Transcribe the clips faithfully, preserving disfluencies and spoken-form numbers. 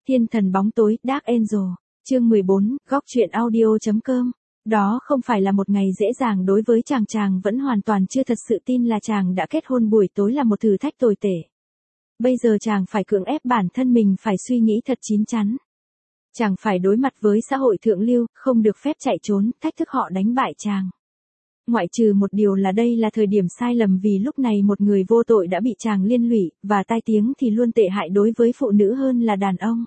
Thiên thần bóng tối, Dark Angel, chương mười bốn, góc truyện audio chấm com. Đó không phải là một ngày dễ dàng đối với chàng chàng vẫn hoàn toàn chưa thật sự tin là chàng đã kết hôn buổi tối là một thử thách tồi tệ. Bây giờ chàng phải cưỡng ép bản thân mình phải suy nghĩ thật chín chắn. Chàng phải đối mặt với xã hội thượng lưu, không được phép chạy trốn, thách thức họ đánh bại chàng. Ngoại trừ một điều là đây là thời điểm sai lầm vì lúc này một người vô tội đã bị chàng liên lụy, và tai tiếng thì luôn tệ hại đối với phụ nữ hơn là đàn ông.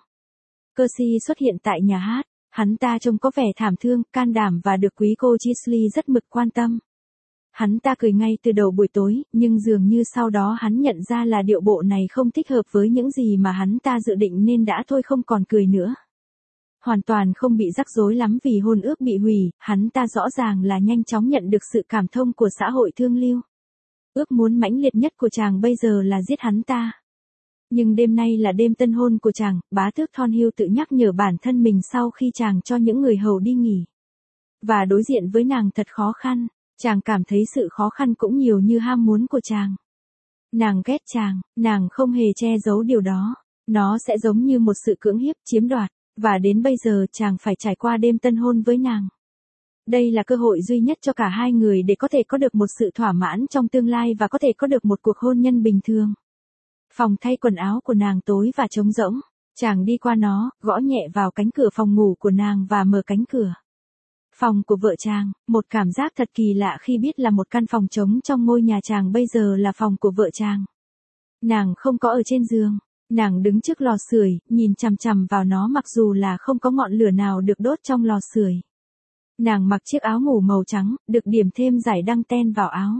Percy xuất hiện tại nhà hát, hắn ta trông có vẻ thảm thương, can đảm và được quý cô Weasley rất mực quan tâm. Hắn ta cười ngay từ đầu buổi tối, nhưng dường như sau đó hắn nhận ra là điệu bộ này không thích hợp với những gì mà hắn ta dự định nên đã thôi không còn cười nữa. Hoàn toàn không bị rắc rối lắm vì hôn ước bị hủy, hắn ta rõ ràng là nhanh chóng nhận được sự cảm thông của xã hội thương lưu. Ước muốn mãnh liệt nhất của chàng bây giờ là giết hắn ta. Nhưng đêm nay là đêm tân hôn của chàng, bá tước Thornhill tự nhắc nhở bản thân mình sau khi chàng cho những người hầu đi nghỉ. Và đối diện với nàng thật khó khăn, chàng cảm thấy sự khó khăn cũng nhiều như ham muốn của chàng. Nàng ghét chàng, nàng không hề che giấu điều đó, nó sẽ giống như một sự cưỡng hiếp, chiếm đoạt. Và đến bây giờ chàng phải trải qua đêm tân hôn với nàng. Đây là cơ hội duy nhất cho cả hai người để có thể có được một sự thỏa mãn trong tương lai và có thể có được một cuộc hôn nhân bình thường. Phòng thay quần áo của nàng tối và trống rỗng. Chàng đi qua nó, gõ nhẹ vào cánh cửa phòng ngủ của nàng và mở cánh cửa. Phòng của vợ chàng, một cảm giác thật kỳ lạ khi biết là một căn phòng trống trong ngôi nhà chàng bây giờ là phòng của vợ chàng. Nàng không có ở trên giường. Nàng đứng trước lò sưởi, nhìn chằm chằm vào nó mặc dù là không có ngọn lửa nào được đốt trong lò sưởi. Nàng mặc chiếc áo ngủ màu trắng, được điểm thêm dải đăng ten vào áo.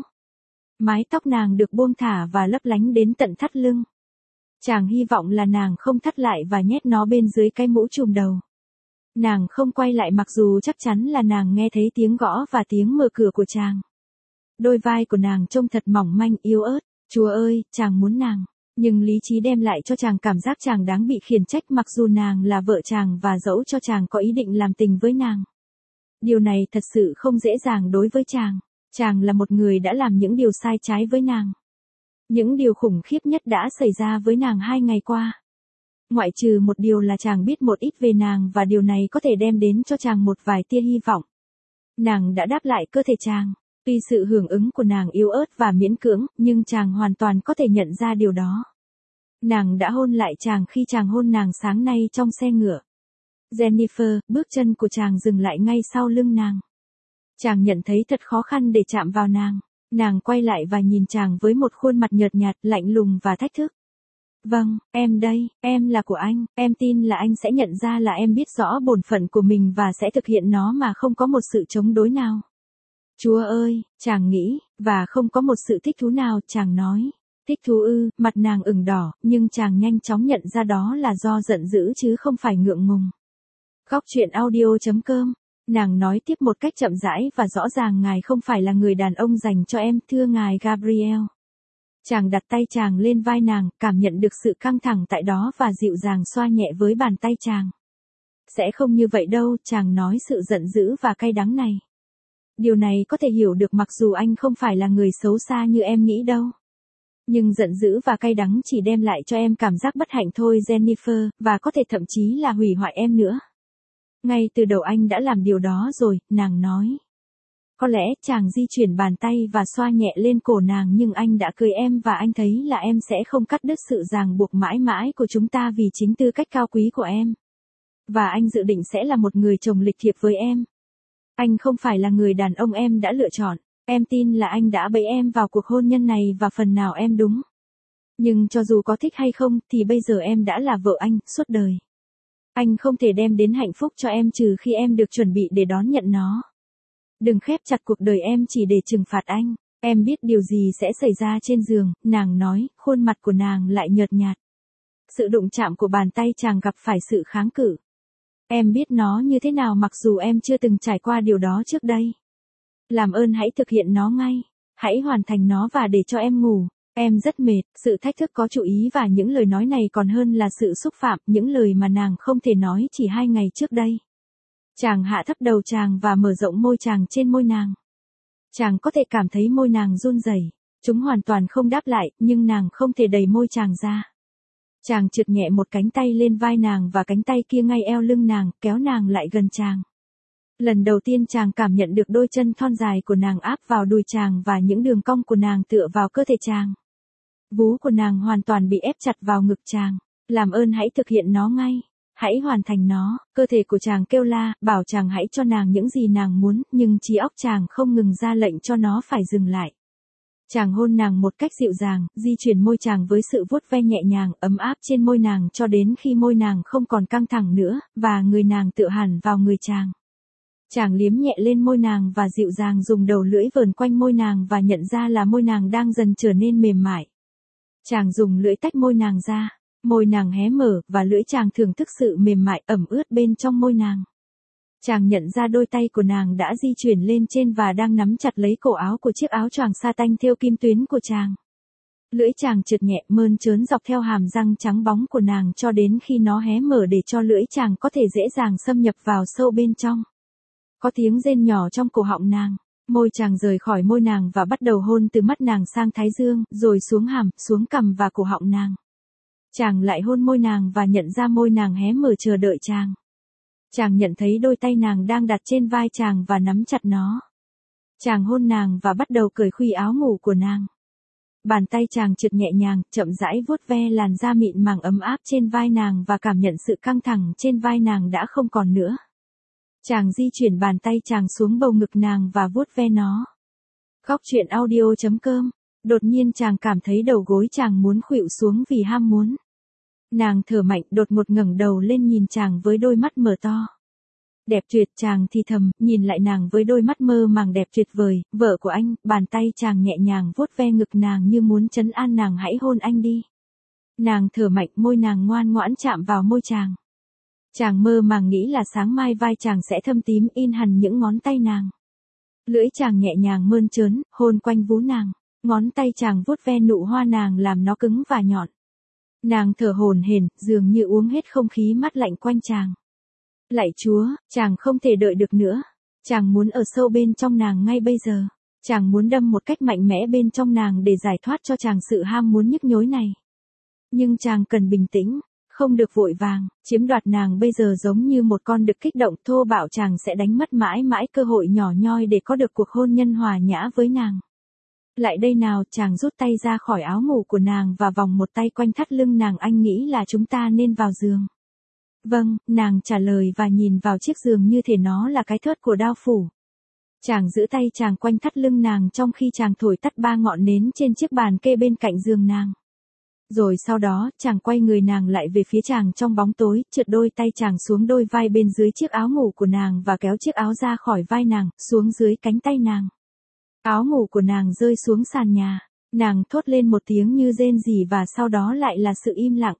Mái tóc nàng được buông thả và lấp lánh đến tận thắt lưng. Chàng hy vọng là nàng không thắt lại và nhét nó bên dưới cái mũ trùm đầu. Nàng không quay lại mặc dù chắc chắn là nàng nghe thấy tiếng gõ và tiếng mở cửa của chàng. Đôi vai của nàng trông thật mỏng manh yếu ớt. Chúa ơi, chàng muốn nàng. Nhưng lý trí đem lại cho chàng cảm giác chàng đáng bị khiển trách mặc dù nàng là vợ chàng và dẫu cho chàng có ý định làm tình với nàng. Điều này thật sự không dễ dàng đối với chàng. Chàng là một người đã làm những điều sai trái với nàng. Những điều khủng khiếp nhất đã xảy ra với nàng hai ngày qua. Ngoại trừ một điều là chàng biết một ít về nàng và điều này có thể đem đến cho chàng một vài tia hy vọng. Nàng đã đáp lại cơ thể chàng. Tuy sự hưởng ứng của nàng yếu ớt và miễn cưỡng, nhưng chàng hoàn toàn có thể nhận ra điều đó. Nàng đã hôn lại chàng khi chàng hôn nàng sáng nay trong xe ngựa. Jennifer, bước chân của chàng dừng lại ngay sau lưng nàng. Chàng nhận thấy thật khó khăn để chạm vào nàng. Nàng quay lại và nhìn chàng với một khuôn mặt nhợt nhạt, lạnh lùng và thách thức. Vâng, em đây, em là của anh, em tin là anh sẽ nhận ra là em biết rõ bổn phận của mình và sẽ thực hiện nó mà không có một sự chống đối nào. Chúa ơi, chàng nghĩ, và không có một sự thích thú nào, chàng nói. Thích thú ư, mặt nàng ửng đỏ, nhưng chàng nhanh chóng nhận ra đó là do giận dữ chứ không phải ngượng ngùng. Góc truyện audio chấm com, nàng nói tiếp một cách chậm rãi và rõ ràng ngài không phải là người đàn ông dành cho em, thưa ngài Gabriel. Chàng đặt tay chàng lên vai nàng, cảm nhận được sự căng thẳng tại đó và dịu dàng xoa nhẹ với bàn tay chàng. Sẽ không như vậy đâu, chàng nói sự giận dữ và cay đắng này. Điều này có thể hiểu được mặc dù anh không phải là người xấu xa như em nghĩ đâu. Nhưng giận dữ và cay đắng chỉ đem lại cho em cảm giác bất hạnh thôi Jennifer, và có thể thậm chí là hủy hoại em nữa. Ngay từ đầu anh đã làm điều đó rồi, nàng nói. Có lẽ chàng di chuyển bàn tay và xoa nhẹ lên cổ nàng nhưng anh đã cưới em và anh thấy là em sẽ không cắt đứt sự ràng buộc mãi mãi của chúng ta vì chính tư cách cao quý của em. Và anh dự định sẽ là một người chồng lịch thiệp với em. Anh không phải là người đàn ông em đã lựa chọn, em tin là anh đã bẫy em vào cuộc hôn nhân này và phần nào em đúng. Nhưng cho dù có thích hay không thì bây giờ em đã là vợ anh, suốt đời. Anh không thể đem đến hạnh phúc cho em trừ khi em được chuẩn bị để đón nhận nó. Đừng khép chặt cuộc đời em chỉ để trừng phạt anh, em biết điều gì sẽ xảy ra trên giường, nàng nói, khuôn mặt của nàng lại nhợt nhạt. Sự đụng chạm của bàn tay chàng gặp phải sự kháng cự. Em biết nó như thế nào mặc dù em chưa từng trải qua điều đó trước đây. Làm ơn hãy thực hiện nó ngay. Hãy hoàn thành nó và để cho em ngủ. Em rất mệt, sự thách thức có chú ý và những lời nói này còn hơn là sự xúc phạm, những lời mà nàng không thể nói chỉ hai ngày trước đây. Chàng hạ thấp đầu chàng và mở rộng môi chàng trên môi nàng. Chàng có thể cảm thấy môi nàng run rẩy. Chúng hoàn toàn không đáp lại, nhưng nàng không thể đẩy môi chàng ra. Chàng trượt nhẹ một cánh tay lên vai nàng và cánh tay kia ngay eo lưng nàng, kéo nàng lại gần chàng. Lần đầu tiên chàng cảm nhận được đôi chân thon dài của nàng áp vào đùi chàng và những đường cong của nàng tựa vào cơ thể chàng. Vú của nàng hoàn toàn bị ép chặt vào ngực chàng. Làm ơn hãy thực hiện nó ngay. Hãy hoàn thành nó. Cơ thể của chàng kêu la, bảo chàng hãy cho nàng những gì nàng muốn, nhưng trí óc chàng không ngừng ra lệnh cho nó phải dừng lại. Chàng hôn nàng một cách dịu dàng, di chuyển môi chàng với sự vuốt ve nhẹ nhàng, ấm áp trên môi nàng cho đến khi môi nàng không còn căng thẳng nữa, và người nàng tựa hẳn vào người chàng. Chàng liếm nhẹ lên môi nàng và dịu dàng dùng đầu lưỡi vờn quanh môi nàng và nhận ra là môi nàng đang dần trở nên mềm mại. Chàng dùng lưỡi tách môi nàng ra, môi nàng hé mở và lưỡi chàng thưởng thức sự mềm mại ẩm ướt bên trong môi nàng. Chàng nhận ra đôi tay của nàng đã di chuyển lên trên và đang nắm chặt lấy cổ áo của chiếc áo choàng sa tanh thêu kim tuyến của chàng. Lưỡi chàng trượt nhẹ mơn trớn dọc theo hàm răng trắng bóng của nàng cho đến khi nó hé mở để cho lưỡi chàng có thể dễ dàng xâm nhập vào sâu bên trong. Có tiếng rên nhỏ trong cổ họng nàng, môi chàng rời khỏi môi nàng và bắt đầu hôn từ mắt nàng sang thái dương, rồi xuống hàm, xuống cằm và cổ họng nàng. Chàng lại hôn môi nàng và nhận ra môi nàng hé mở chờ đợi chàng. Chàng nhận thấy đôi tay nàng đang đặt trên vai chàng và nắm chặt nó. Chàng hôn nàng và bắt đầu cởi khuy áo ngủ của nàng. Bàn tay chàng trượt nhẹ nhàng, chậm rãi vuốt ve làn da mịn màng ấm áp trên vai nàng và cảm nhận sự căng thẳng trên vai nàng đã không còn nữa. Chàng di chuyển bàn tay chàng xuống bầu ngực nàng và vuốt ve nó. Góc truyện audio chấm com. Đột nhiên chàng cảm thấy đầu gối chàng muốn khuỵu xuống vì ham muốn. Nàng thở mạnh, đột ngột ngẩng đầu lên nhìn chàng với đôi mắt mở to. Đẹp tuyệt, chàng thì thầm, nhìn lại nàng với đôi mắt mơ màng đẹp tuyệt vời, vợ của anh. Bàn tay chàng nhẹ nhàng vuốt ve ngực nàng như muốn trấn an nàng, hãy hôn anh đi. Nàng thở mạnh, môi nàng ngoan ngoãn chạm vào môi chàng. Chàng mơ màng nghĩ là sáng mai vai chàng sẽ thâm tím in hằn những ngón tay nàng. Lưỡi chàng nhẹ nhàng mơn trớn, hôn quanh vú nàng. Ngón tay chàng vuốt ve nụ hoa nàng làm nó cứng và nhọn. Nàng thở hổn hển, dường như uống hết không khí mát lạnh quanh chàng. Lạy Chúa, chàng không thể đợi được nữa. Chàng muốn ở sâu bên trong nàng ngay bây giờ. Chàng muốn đâm một cách mạnh mẽ bên trong nàng để giải thoát cho chàng sự ham muốn nhức nhối này. Nhưng chàng cần bình tĩnh, không được vội vàng. Chiếm đoạt nàng bây giờ giống như một con đực kích động thô bạo, chàng sẽ đánh mất mãi mãi cơ hội nhỏ nhoi để có được cuộc hôn nhân hòa nhã với nàng. Lại đây nào, chàng rút tay ra khỏi áo ngủ của nàng và vòng một tay quanh thắt lưng nàng. Anh nghĩ là chúng ta nên vào giường. Vâng, nàng trả lời và nhìn vào chiếc giường như thể nó là cái thớt của đao phủ. Chàng giữ tay chàng quanh thắt lưng nàng trong khi chàng thổi tắt ba ngọn nến trên chiếc bàn kê bên cạnh giường nàng. Rồi sau đó, chàng quay người nàng lại về phía chàng trong bóng tối, trượt đôi tay chàng xuống đôi vai bên dưới chiếc áo ngủ của nàng và kéo chiếc áo ra khỏi vai nàng, xuống dưới cánh tay nàng. Áo ngủ của nàng rơi xuống sàn nhà. Nàng thốt lên một tiếng như rên rỉ và sau đó lại là sự im lặng.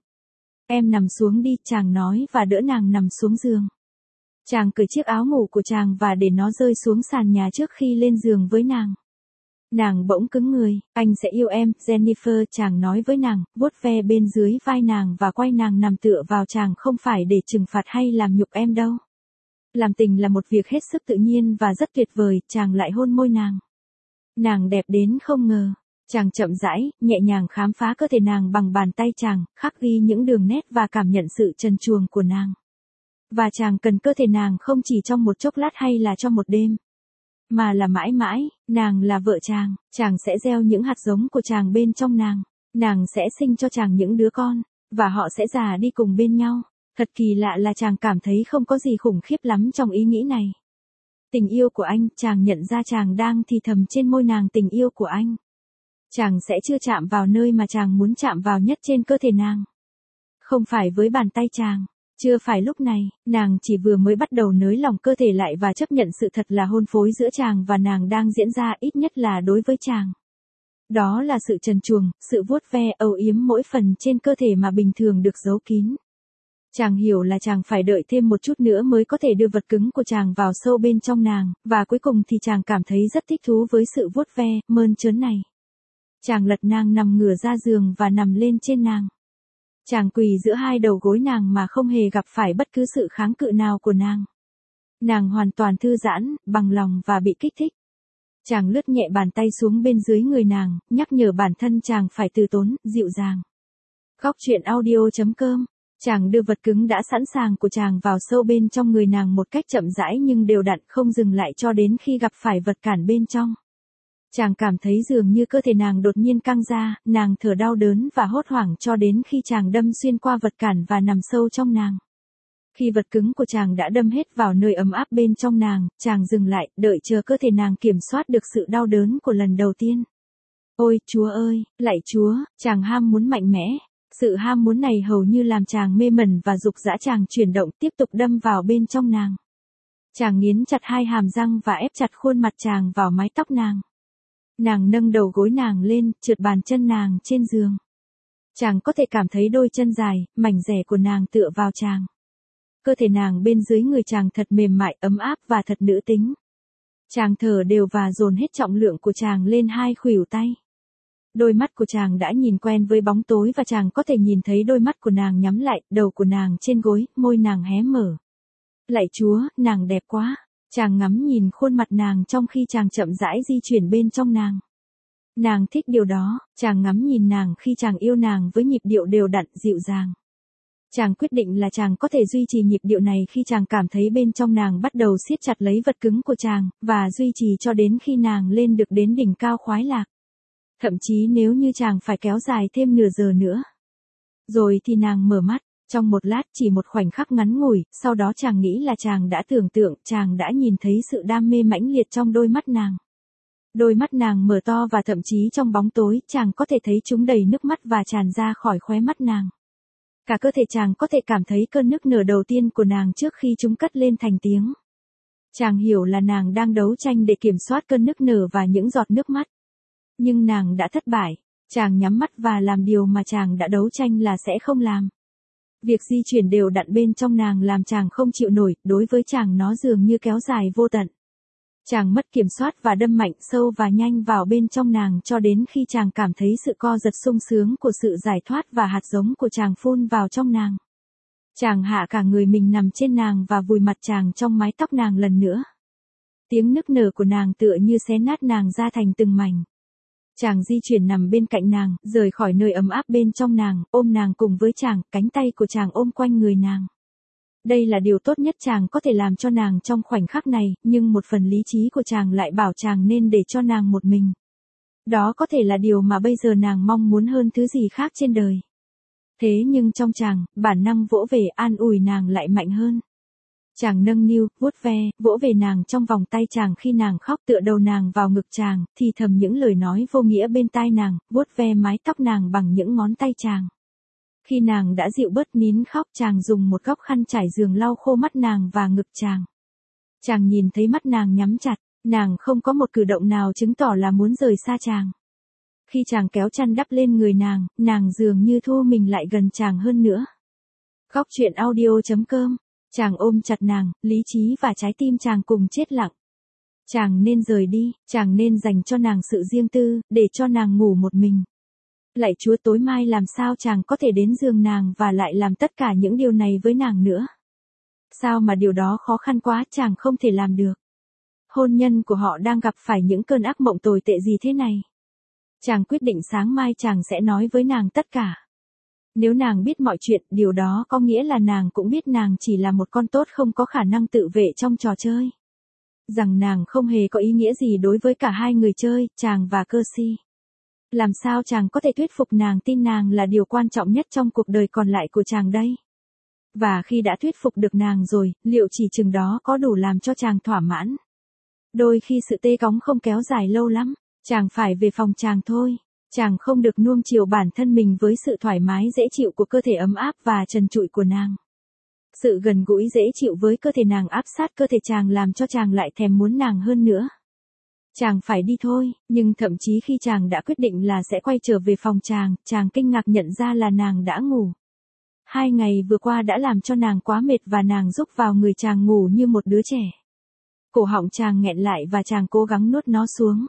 Em nằm xuống đi, chàng nói và đỡ nàng nằm xuống giường. Chàng cởi chiếc áo ngủ của chàng và để nó rơi xuống sàn nhà trước khi lên giường với nàng. Nàng bỗng cứng người, anh sẽ yêu em, Jennifer, chàng nói với nàng, vuốt ve bên dưới vai nàng và quay nàng nằm tựa vào chàng, không phải để trừng phạt hay làm nhục em đâu. Làm tình là một việc hết sức tự nhiên và rất tuyệt vời, chàng lại hôn môi nàng. Nàng đẹp đến không ngờ. Chàng chậm rãi, nhẹ nhàng khám phá cơ thể nàng bằng bàn tay chàng, khắc ghi những đường nét và cảm nhận sự trần truồng của nàng. Và chàng cần cơ thể nàng không chỉ trong một chốc lát hay là trong một đêm, mà là mãi mãi. Nàng là vợ chàng, chàng sẽ gieo những hạt giống của chàng bên trong nàng. Nàng sẽ sinh cho chàng những đứa con, và họ sẽ già đi cùng bên nhau. Thật kỳ lạ là chàng cảm thấy không có gì khủng khiếp lắm trong ý nghĩ này. Tình yêu của anh, chàng nhận ra chàng đang thì thầm trên môi nàng tình yêu của anh. Chàng sẽ chưa chạm vào nơi mà chàng muốn chạm vào nhất trên cơ thể nàng. Không phải với bàn tay chàng. Chưa phải lúc này, nàng chỉ vừa mới bắt đầu nới lỏng cơ thể lại và chấp nhận sự thật là hôn phối giữa chàng và nàng đang diễn ra, ít nhất là đối với chàng. Đó là sự trần truồng, sự vuốt ve âu yếm mỗi phần trên cơ thể mà bình thường được giấu kín. Chàng hiểu là chàng phải đợi thêm một chút nữa mới có thể đưa vật cứng của chàng vào sâu bên trong nàng, và cuối cùng thì chàng cảm thấy rất thích thú với sự vuốt ve, mơn trớn này. Chàng lật nàng nằm ngửa ra giường và nằm lên trên nàng. Chàng quỳ giữa hai đầu gối nàng mà không hề gặp phải bất cứ sự kháng cự nào của nàng. Nàng hoàn toàn thư giãn, bằng lòng và bị kích thích. Chàng lướt nhẹ bàn tay xuống bên dưới người nàng, nhắc nhở bản thân chàng phải từ tốn, dịu dàng. Góc chuyện audio.com. Chàng đưa vật cứng đã sẵn sàng của chàng vào sâu bên trong người nàng một cách chậm rãi nhưng đều đặn, không dừng lại cho đến khi gặp phải vật cản bên trong. Chàng cảm thấy dường như cơ thể nàng đột nhiên căng ra, nàng thở đau đớn và hốt hoảng cho đến khi chàng đâm xuyên qua vật cản và nằm sâu trong nàng. Khi vật cứng của chàng đã đâm hết vào nơi ấm áp bên trong nàng, chàng dừng lại, đợi chờ cơ thể nàng kiểm soát được sự đau đớn của lần đầu tiên. Ôi, Chúa ơi, lạy Chúa, chàng ham muốn mạnh mẽ. Sự ham muốn này hầu như làm chàng mê mẩn và dục dã, chàng chuyển động tiếp tục đâm vào bên trong nàng. Chàng nghiến chặt hai hàm răng và ép chặt khuôn mặt chàng vào mái tóc nàng. Nàng nâng đầu gối nàng lên, trượt bàn chân nàng trên giường. Chàng có thể cảm thấy đôi chân dài, mảnh dẻ của nàng tựa vào chàng. Cơ thể nàng bên dưới người chàng thật mềm mại, ấm áp và thật nữ tính. Chàng thở đều và dồn hết trọng lượng của chàng lên hai khuỷu tay. Đôi mắt của chàng đã nhìn quen với bóng tối và chàng có thể nhìn thấy đôi mắt của nàng nhắm lại, đầu của nàng trên gối, môi nàng hé mở. Lạy Chúa, nàng đẹp quá. Chàng ngắm nhìn khuôn mặt nàng trong khi chàng chậm rãi di chuyển bên trong nàng. Nàng thích điều đó, chàng ngắm nhìn nàng khi chàng yêu nàng với nhịp điệu đều đặn, dịu dàng. Chàng quyết định là chàng có thể duy trì nhịp điệu này khi chàng cảm thấy bên trong nàng bắt đầu siết chặt lấy vật cứng của chàng, và duy trì cho đến khi nàng lên được đến đỉnh cao khoái lạc. Thậm chí nếu như chàng phải kéo dài thêm nửa giờ nữa. Rồi thì nàng mở mắt, trong một lát, chỉ một khoảnh khắc ngắn ngủi, sau đó chàng nghĩ là chàng đã tưởng tượng, chàng đã nhìn thấy sự đam mê mãnh liệt trong đôi mắt nàng. Đôi mắt nàng mở to và thậm chí trong bóng tối, chàng có thể thấy chúng đầy nước mắt và tràn ra khỏi khóe mắt nàng. Cả cơ thể chàng có thể cảm thấy cơn nức nở đầu tiên của nàng trước khi chúng cất lên thành tiếng. Chàng hiểu là nàng đang đấu tranh để kiểm soát cơn nức nở và những giọt nước mắt. Nhưng nàng đã thất bại, chàng nhắm mắt và làm điều mà chàng đã đấu tranh là sẽ không làm. Việc di chuyển đều đặn bên trong nàng làm chàng không chịu nổi, đối với chàng nó dường như kéo dài vô tận. Chàng mất kiểm soát và đâm mạnh sâu và nhanh vào bên trong nàng cho đến khi chàng cảm thấy sự co giật sung sướng của sự giải thoát và hạt giống của chàng phun vào trong nàng. Chàng hạ cả người mình nằm trên nàng và vùi mặt chàng trong mái tóc nàng lần nữa. Tiếng nức nở của nàng tựa như xé nát nàng ra thành từng mảnh. Chàng di chuyển nằm bên cạnh nàng, rời khỏi nơi ấm áp bên trong nàng, ôm nàng cùng với chàng, cánh tay của chàng ôm quanh người nàng. Đây là điều tốt nhất chàng có thể làm cho nàng trong khoảnh khắc này, nhưng một phần lý trí của chàng lại bảo chàng nên để cho nàng một mình. Đó có thể là điều mà bây giờ nàng mong muốn hơn thứ gì khác trên đời. Thế nhưng trong chàng, bản năng vỗ về an ủi nàng lại mạnh hơn. Chàng nâng niu, vuốt ve, vỗ về nàng trong vòng tay chàng khi nàng khóc, tựa đầu nàng vào ngực chàng, thì thầm những lời nói vô nghĩa bên tai nàng, vuốt ve mái tóc nàng bằng những ngón tay chàng. Khi nàng đã dịu bớt nín khóc, chàng dùng một góc khăn trải giường lau khô mắt nàng và ngực chàng. Chàng nhìn thấy mắt nàng nhắm chặt, nàng không có một cử động nào chứng tỏ là muốn rời xa chàng. Khi chàng kéo chăn đắp lên người nàng, nàng dường như thu mình lại gần chàng hơn nữa. Góc chuyện audio.com. Chàng ôm chặt nàng, lý trí và trái tim chàng cùng chết lặng. Chàng nên rời đi, chàng nên dành cho nàng sự riêng tư, để cho nàng ngủ một mình. Lạy Chúa, tối mai làm sao chàng có thể đến giường nàng và lại làm tất cả những điều này với nàng nữa? Sao mà điều đó khó khăn quá, chàng không thể làm được. Hôn nhân của họ đang gặp phải những cơn ác mộng tồi tệ gì thế này? Chàng quyết định sáng mai chàng sẽ nói với nàng tất cả. Nếu nàng biết mọi chuyện, điều đó có nghĩa là nàng cũng biết nàng chỉ là một con tốt không có khả năng tự vệ trong trò chơi. Rằng nàng không hề có ý nghĩa gì đối với cả hai người chơi, chàng và Percy. Làm sao chàng có thể thuyết phục nàng tin nàng là điều quan trọng nhất trong cuộc đời còn lại của chàng đây? Và khi đã thuyết phục được nàng rồi, liệu chỉ chừng đó có đủ làm cho chàng thỏa mãn? Đôi khi sự tê cóng không kéo dài lâu lắm, chàng phải về phòng chàng thôi. Chàng không được nuông chiều bản thân mình với sự thoải mái dễ chịu của cơ thể ấm áp và trần trụi của nàng. Sự gần gũi dễ chịu với cơ thể nàng áp sát cơ thể chàng làm cho chàng lại thèm muốn nàng hơn nữa. Chàng phải đi thôi, nhưng thậm chí khi chàng đã quyết định là sẽ quay trở về phòng chàng, chàng kinh ngạc nhận ra là nàng đã ngủ. Hai ngày vừa qua đã làm cho nàng quá mệt và nàng rúc vào người chàng ngủ như một đứa trẻ. Cổ họng chàng nghẹn lại và chàng cố gắng nuốt nó xuống.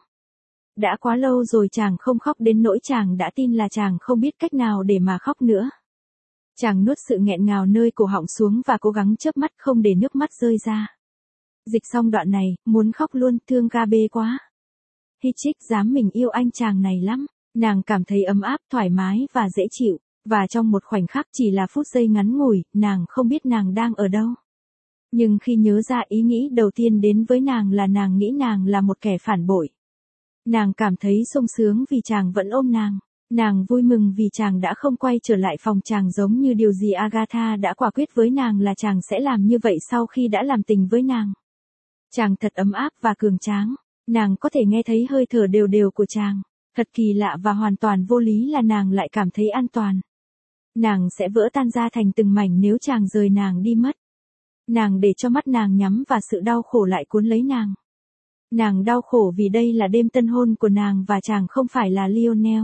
Đã quá lâu rồi chàng không khóc đến nỗi chàng đã tin là chàng không biết cách nào để mà khóc nữa. Chàng nuốt sự nghẹn ngào nơi cổ họng xuống và cố gắng chớp mắt không để nước mắt rơi ra. Dịch xong đoạn này, muốn khóc luôn, thương Gabe quá. Hitchik dám mình yêu anh chàng này lắm, nàng cảm thấy ấm áp, thoải mái và dễ chịu. Và trong một khoảnh khắc chỉ là phút giây ngắn ngủi, nàng không biết nàng đang ở đâu. Nhưng khi nhớ ra ý nghĩ đầu tiên đến với nàng là nàng nghĩ nàng là một kẻ phản bội. Nàng cảm thấy sung sướng vì chàng vẫn ôm nàng. Nàng vui mừng vì chàng đã không quay trở lại phòng chàng giống như điều gì Agatha đã quả quyết với nàng là chàng sẽ làm như vậy sau khi đã làm tình với nàng. Chàng thật ấm áp và cường tráng. Nàng có thể nghe thấy hơi thở đều đều của chàng. Thật kỳ lạ và hoàn toàn vô lý là nàng lại cảm thấy an toàn. Nàng sẽ vỡ tan ra thành từng mảnh nếu chàng rời nàng đi mất. Nàng để cho mắt nàng nhắm và sự đau khổ lại cuốn lấy nàng. Nàng đau khổ vì đây là đêm tân hôn của nàng và chàng không phải là Lionel.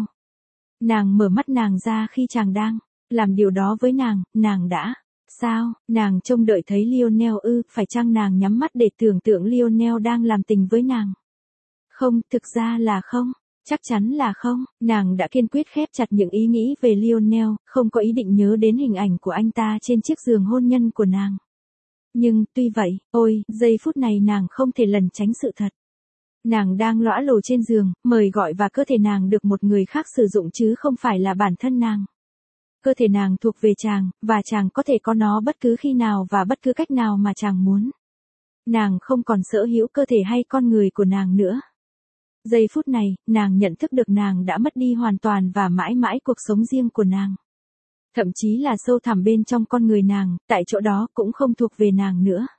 Nàng mở mắt nàng ra khi chàng đang làm điều đó với nàng, nàng đã. Sao, nàng trông đợi thấy Lionel ư, phải chăng nàng nhắm mắt để tưởng tượng Lionel đang làm tình với nàng? Không, thực ra là không. Chắc chắn là không, nàng đã kiên quyết khép chặt những ý nghĩ về Lionel, không có ý định nhớ đến hình ảnh của anh ta trên chiếc giường hôn nhân của nàng. Nhưng, tuy vậy, ôi, giây phút này nàng không thể lẩn tránh sự thật. Nàng đang lõa lồ trên giường, mời gọi và cơ thể nàng được một người khác sử dụng chứ không phải là bản thân nàng. Cơ thể nàng thuộc về chàng, và chàng có thể có nó bất cứ khi nào và bất cứ cách nào mà chàng muốn. Nàng không còn sở hữu cơ thể hay con người của nàng nữa. Giây phút này, nàng nhận thức được nàng đã mất đi hoàn toàn và mãi mãi cuộc sống riêng của nàng. Thậm chí là sâu thẳm bên trong con người nàng, tại chỗ đó cũng không thuộc về nàng nữa.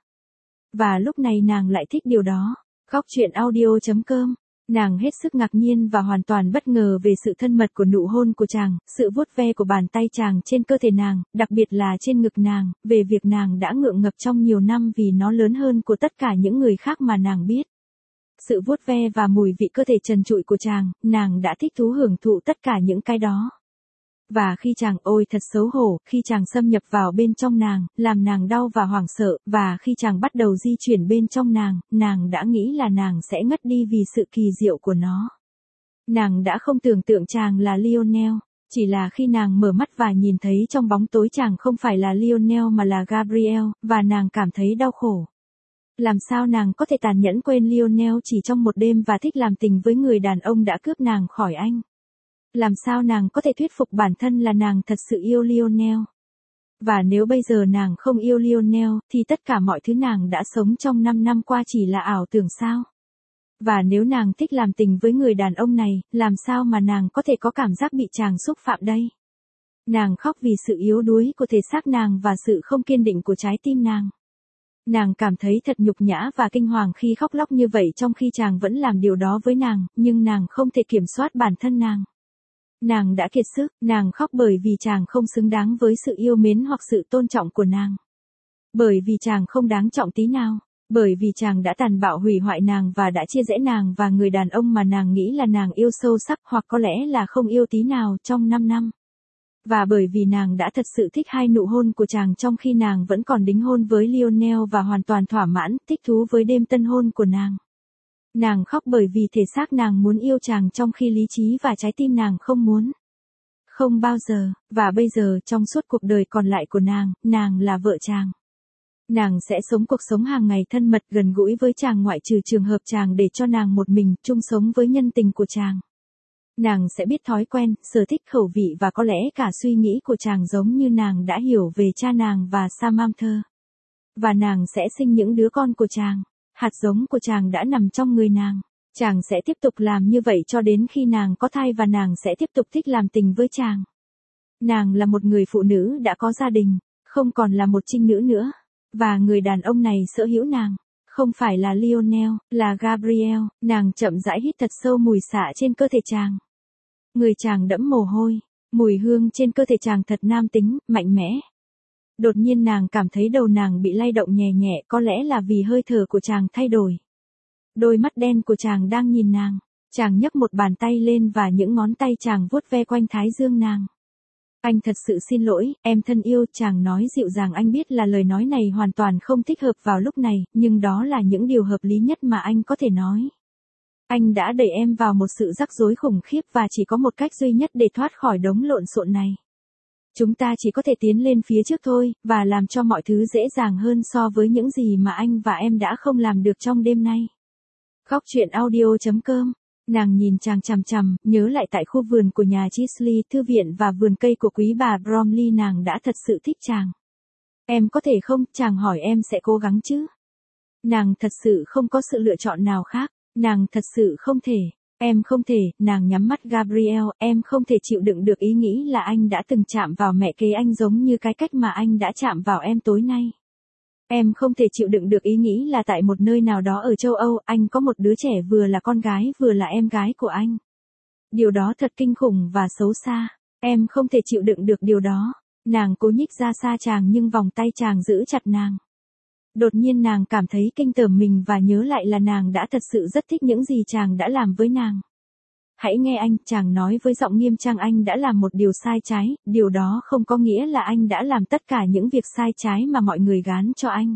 Và lúc này nàng lại thích điều đó. Góc truyện audio chấm com. Nàng hết sức ngạc nhiên và hoàn toàn bất ngờ về sự thân mật của nụ hôn của chàng, sự vuốt ve của bàn tay chàng trên cơ thể nàng, đặc biệt là trên ngực nàng, về việc nàng đã ngượng ngập trong nhiều năm vì nó lớn hơn của tất cả những người khác mà nàng biết. Sự vuốt ve và mùi vị cơ thể trần trụi của chàng, nàng đã thích thú hưởng thụ tất cả những cái đó. Và khi chàng, ôi thật xấu hổ, khi chàng xâm nhập vào bên trong nàng, làm nàng đau và hoảng sợ, và khi chàng bắt đầu di chuyển bên trong nàng, nàng đã nghĩ là nàng sẽ ngất đi vì sự kỳ diệu của nó. Nàng đã không tưởng tượng chàng là Lionel, chỉ là khi nàng mở mắt và nhìn thấy trong bóng tối chàng không phải là Lionel mà là Gabriel, và nàng cảm thấy đau khổ. Làm sao nàng có thể tàn nhẫn quên Lionel chỉ trong một đêm và thích làm tình với người đàn ông đã cướp nàng khỏi anh? Làm sao nàng có thể thuyết phục bản thân là nàng thật sự yêu Lionel? Và nếu bây giờ nàng không yêu Lionel, thì tất cả mọi thứ nàng đã sống trong năm năm qua chỉ là ảo tưởng sao? Và nếu nàng thích làm tình với người đàn ông này, làm sao mà nàng có thể có cảm giác bị chàng xúc phạm đây? Nàng khóc vì sự yếu đuối của thể xác nàng và sự không kiên định của trái tim nàng. Nàng cảm thấy thật nhục nhã và kinh hoàng khi khóc lóc như vậy trong khi chàng vẫn làm điều đó với nàng, nhưng nàng không thể kiểm soát bản thân nàng. Nàng đã kiệt sức, nàng khóc bởi vì chàng không xứng đáng với sự yêu mến hoặc sự tôn trọng của nàng. Bởi vì chàng không đáng trọng tí nào. Bởi vì chàng đã tàn bạo hủy hoại nàng và đã chia rẽ nàng và người đàn ông mà nàng nghĩ là nàng yêu sâu sắc hoặc có lẽ là không yêu tí nào trong năm năm. Và bởi vì nàng đã thật sự thích hai nụ hôn của chàng trong khi nàng vẫn còn đính hôn với Lionel và hoàn toàn thỏa mãn, thích thú với đêm tân hôn của nàng. Nàng khóc bởi vì thể xác nàng muốn yêu chàng trong khi lý trí và trái tim nàng không muốn. Không bao giờ, và bây giờ trong suốt cuộc đời còn lại của nàng, nàng là vợ chàng. Nàng sẽ sống cuộc sống hàng ngày thân mật gần gũi với chàng ngoại trừ trường hợp chàng để cho nàng một mình chung sống với nhân tình của chàng. Nàng sẽ biết thói quen, sở thích khẩu vị và có lẽ cả suy nghĩ của chàng giống như nàng đã hiểu về cha nàng và Samantha. Và nàng sẽ sinh những đứa con của chàng. Hạt giống của chàng đã nằm trong người nàng. Chàng sẽ tiếp tục làm như vậy cho đến khi nàng có thai và nàng sẽ tiếp tục thích làm tình với chàng. Nàng là một người phụ nữ đã có gia đình, không còn là một trinh nữ nữa. Và người đàn ông này sở hữu nàng. Không phải là Lionel, là Gabriel. Nàng chậm rãi hít thật sâu mùi xạ trên cơ thể chàng. Người chàng đẫm mồ hôi. Mùi hương trên cơ thể chàng thật nam tính, mạnh mẽ. Đột nhiên nàng cảm thấy đầu nàng bị lay động nhẹ nhẹ, có lẽ là vì hơi thở của chàng thay đổi. Đôi mắt đen của chàng đang nhìn nàng. Chàng nhấc một bàn tay lên và những ngón tay chàng vuốt ve quanh thái dương nàng. Anh thật sự xin lỗi, em thân yêu, chàng nói dịu dàng. Anh biết là lời nói này hoàn toàn không thích hợp vào lúc này, nhưng đó là những điều hợp lý nhất mà anh có thể nói. Anh đã đẩy em vào một sự rắc rối khủng khiếp và chỉ có một cách duy nhất để thoát khỏi đống lộn xộn này. Chúng ta chỉ có thể tiến lên phía trước thôi, và làm cho mọi thứ dễ dàng hơn so với những gì mà anh và em đã không làm được trong đêm nay. Góc truyện audio chấm com Nàng nhìn chàng chằm chằm, nhớ lại tại khu vườn của nhà Chisley, thư viện và vườn cây của quý bà Bromley, nàng đã thật sự thích chàng. Em có thể không, chàng hỏi, em sẽ cố gắng chứ. Nàng thật sự không có sự lựa chọn nào khác, nàng thật sự không thể. Em không thể, nàng nhắm mắt. Gabriel, em không thể chịu đựng được ý nghĩ là anh đã từng chạm vào mẹ kế anh giống như cái cách mà anh đã chạm vào em tối nay. Em không thể chịu đựng được ý nghĩ là tại một nơi nào đó ở châu Âu, anh có một đứa trẻ vừa là con gái vừa là em gái của anh. Điều đó thật kinh khủng và xấu xa. Em không thể chịu đựng được điều đó. Nàng cố nhích ra xa chàng nhưng vòng tay chàng giữ chặt nàng. Đột nhiên nàng cảm thấy kinh tởm mình và nhớ lại là nàng đã thật sự rất thích những gì chàng đã làm với nàng. Hãy nghe anh, chàng nói với giọng nghiêm trang, anh đã làm một điều sai trái, điều đó không có nghĩa là anh đã làm tất cả những việc sai trái mà mọi người gán cho anh.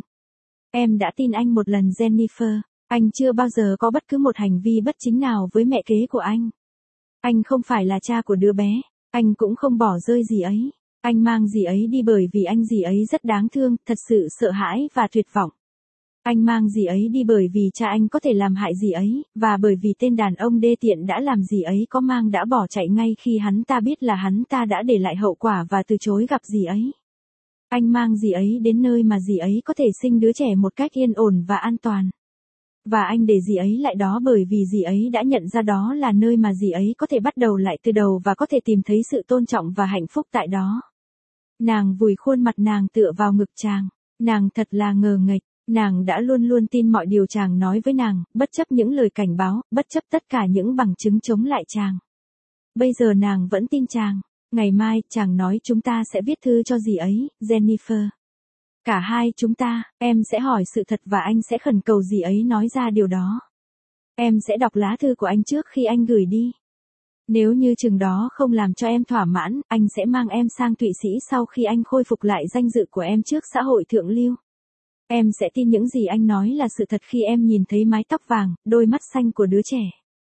Em đã tin anh một lần Jennifer, anh chưa bao giờ có bất cứ một hành vi bất chính nào với mẹ kế của anh. Anh không phải là cha của đứa bé, anh cũng không bỏ rơi dì ấy. Anh mang dì ấy đi bởi vì anh dì ấy rất đáng thương, thật sự sợ hãi và tuyệt vọng. Anh mang dì ấy đi bởi vì cha anh có thể làm hại dì ấy, và bởi vì tên đàn ông đê tiện đã làm dì ấy có mang đã bỏ chạy ngay khi hắn ta biết là hắn ta đã để lại hậu quả và từ chối gặp dì ấy. Anh mang dì ấy đến nơi mà dì ấy có thể sinh đứa trẻ một cách yên ổn và an toàn. Và anh để dì ấy lại đó bởi vì dì ấy đã nhận ra đó là nơi mà dì ấy có thể bắt đầu lại từ đầu và có thể tìm thấy sự tôn trọng và hạnh phúc tại đó. Nàng vùi khuôn mặt nàng tựa vào ngực chàng. Nàng thật là ngờ nghệch. Nàng đã luôn luôn tin mọi điều chàng nói với nàng, bất chấp những lời cảnh báo, bất chấp tất cả những bằng chứng chống lại chàng. Bây giờ nàng vẫn tin chàng. Ngày mai, chàng nói chúng ta sẽ viết thư cho dì ấy, Jennifer. Cả hai chúng ta, em sẽ hỏi sự thật và anh sẽ khẩn cầu dì ấy nói ra điều đó. Em sẽ đọc lá thư của anh trước khi anh gửi đi. Nếu như chừng đó không làm cho em thỏa mãn, anh sẽ mang em sang Thụy Sĩ sau khi anh khôi phục lại danh dự của em trước xã hội thượng lưu. Em sẽ tin những gì anh nói là sự thật khi em nhìn thấy mái tóc vàng, đôi mắt xanh của đứa trẻ.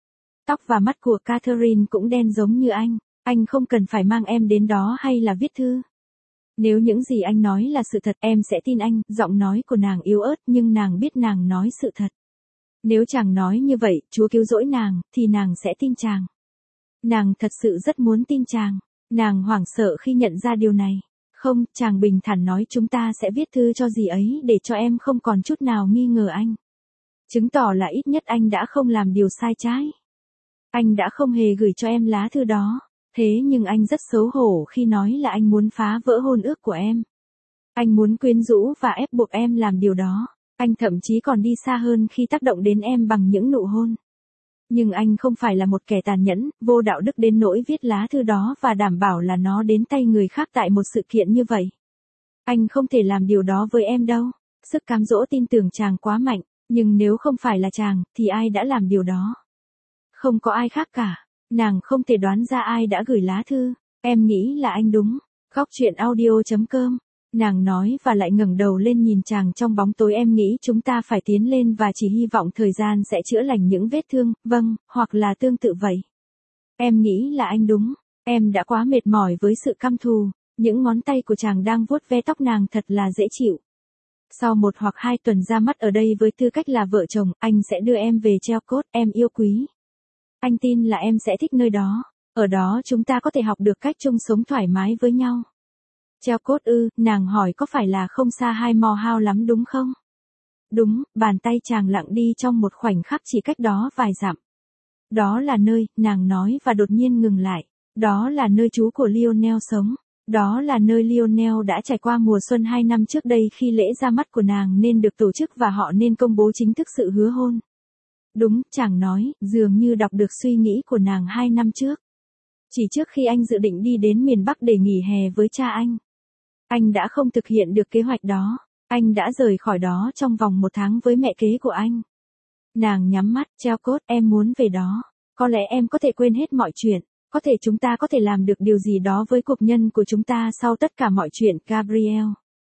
Tóc và mắt của Catherine cũng đen giống như anh. Anh không cần phải mang em đến đó hay là viết thư. Nếu những gì anh nói là sự thật, em sẽ tin anh. Giọng nói của nàng yếu ớt nhưng nàng biết nàng nói sự thật. Nếu chàng nói như vậy, Chúa cứu rỗi nàng, thì nàng sẽ tin chàng. Nàng thật sự rất muốn tin chàng. Nàng hoảng sợ khi nhận ra điều này. Không, chàng bình thản nói, chúng ta sẽ viết thư cho dì ấy để cho em không còn chút nào nghi ngờ anh. Chứng tỏ là ít nhất anh đã không làm điều sai trái. Anh đã không hề gửi cho em lá thư đó. Thế nhưng anh rất xấu hổ khi nói là anh muốn phá vỡ hôn ước của em. Anh muốn quyến rũ và ép buộc em làm điều đó. Anh thậm chí còn đi xa hơn khi tác động đến em bằng những nụ hôn. Nhưng anh không phải là một kẻ tàn nhẫn, vô đạo đức đến nỗi viết lá thư đó và đảm bảo là nó đến tay người khác tại một sự kiện như vậy. Anh không thể làm điều đó với em đâu. Sức cám dỗ tin tưởng chàng quá mạnh, nhưng nếu không phải là chàng, thì ai đã làm điều đó? Không có ai khác cả. Nàng không thể đoán ra ai đã gửi lá thư. Em nghĩ là anh đúng. Góc truyện audio chấm com. Nàng nói và lại ngẩng đầu lên nhìn chàng trong bóng tối. Em nghĩ chúng ta phải tiến lên và chỉ hy vọng thời gian sẽ chữa lành những vết thương, vâng, hoặc là tương tự vậy. Em nghĩ là anh đúng. Em đã quá mệt mỏi với sự căm thù. Những ngón tay của chàng đang vuốt ve tóc nàng thật là dễ chịu. Sau một hoặc hai tuần ra mắt ở đây với tư cách là vợ chồng, anh sẽ đưa em về Chelmsford, em yêu quý. Anh tin là em sẽ thích nơi đó. Ở đó chúng ta có thể học được cách chung sống thoải mái với nhau. Chelmsford ư, nàng hỏi, có phải là không xa Highmore House lắm đúng không? Đúng, bàn tay chàng lặng đi trong một khoảnh khắc chỉ cách đó vài dặm. Đó là nơi, nàng nói và đột nhiên ngừng lại. Đó là nơi chú của Lionel sống. Đó là nơi Lionel đã trải qua mùa xuân hai năm trước đây khi lễ ra mắt của nàng nên được tổ chức và họ nên công bố chính thức sự hứa hôn. Đúng, chàng nói, dường như đọc được suy nghĩ của nàng hai năm trước. Chỉ trước khi anh dự định đi đến miền Bắc để nghỉ hè với cha anh. Anh đã không thực hiện được kế hoạch đó. Anh đã rời khỏi đó trong vòng một tháng với mẹ kế của anh. Nàng nhắm mắt, Chelmsford, em muốn về đó. Có lẽ em có thể quên hết mọi chuyện. Có thể chúng ta có thể làm được điều gì đó với cuộc nhân của chúng ta sau tất cả mọi chuyện, Gabriel.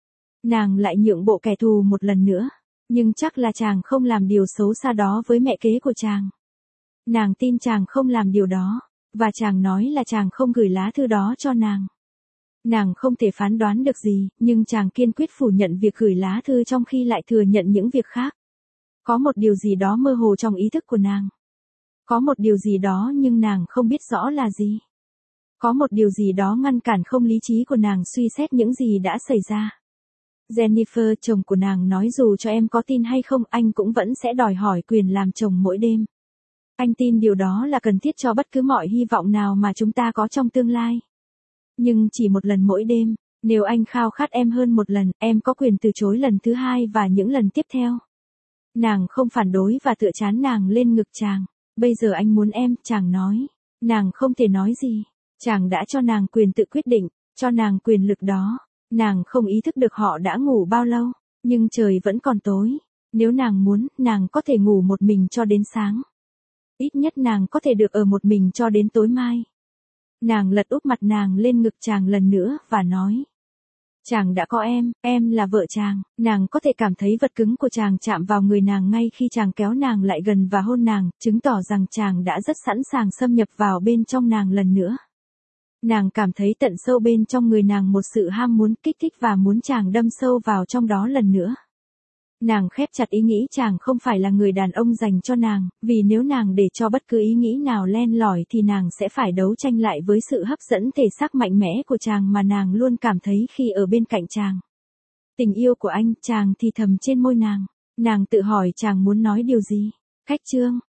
Nàng lại nhượng bộ kẻ thù một lần nữa. Nhưng chắc là chàng không làm điều xấu xa đó với mẹ kế của chàng. Nàng tin chàng không làm điều đó. Và chàng nói là chàng không gửi lá thư đó cho nàng. Nàng không thể phán đoán được gì, nhưng chàng kiên quyết phủ nhận việc gửi lá thư trong khi lại thừa nhận những việc khác. Có một điều gì đó mơ hồ trong ý thức của nàng. Có một điều gì đó nhưng nàng không biết rõ là gì. Có một điều gì đó ngăn cản không lý trí của nàng suy xét những gì đã xảy ra. Jennifer, chồng của nàng nói dù cho em có tin hay không, anh cũng vẫn sẽ đòi hỏi quyền làm chồng mỗi đêm. Anh tin điều đó là cần thiết cho bất cứ mọi hy vọng nào mà chúng ta có trong tương lai. Nhưng chỉ một lần mỗi đêm, nếu anh khao khát em hơn một lần, em có quyền từ chối lần thứ hai và những lần tiếp theo. Nàng không phản đối và tựa trán nàng lên ngực chàng. Bây giờ anh muốn em, chàng nói. Nàng không thể nói gì. Chàng đã cho nàng quyền tự quyết định, cho nàng quyền lực đó. Nàng không ý thức được họ đã ngủ bao lâu, nhưng trời vẫn còn tối. Nếu nàng muốn, nàng có thể ngủ một mình cho đến sáng. Ít nhất nàng có thể được ở một mình cho đến tối mai. Nàng lật úp mặt nàng lên ngực chàng lần nữa và nói. Chàng đã có em, em là vợ chàng. Nàng có thể cảm thấy vật cứng của chàng chạm vào người nàng ngay khi chàng kéo nàng lại gần và hôn nàng, chứng tỏ rằng chàng đã rất sẵn sàng xâm nhập vào bên trong nàng lần nữa. Nàng cảm thấy tận sâu bên trong người nàng một sự ham muốn kích thích và muốn chàng đâm sâu vào trong đó lần nữa. Nàng khép chặt ý nghĩ chàng không phải là người đàn ông dành cho nàng, vì nếu nàng để cho bất cứ ý nghĩ nào len lỏi thì nàng sẽ phải đấu tranh lại với sự hấp dẫn thể xác mạnh mẽ của chàng mà nàng luôn cảm thấy khi ở bên cạnh chàng. Tình yêu của anh, chàng thì thầm trên môi nàng. Nàng tự hỏi chàng muốn nói điều gì. Khách chương.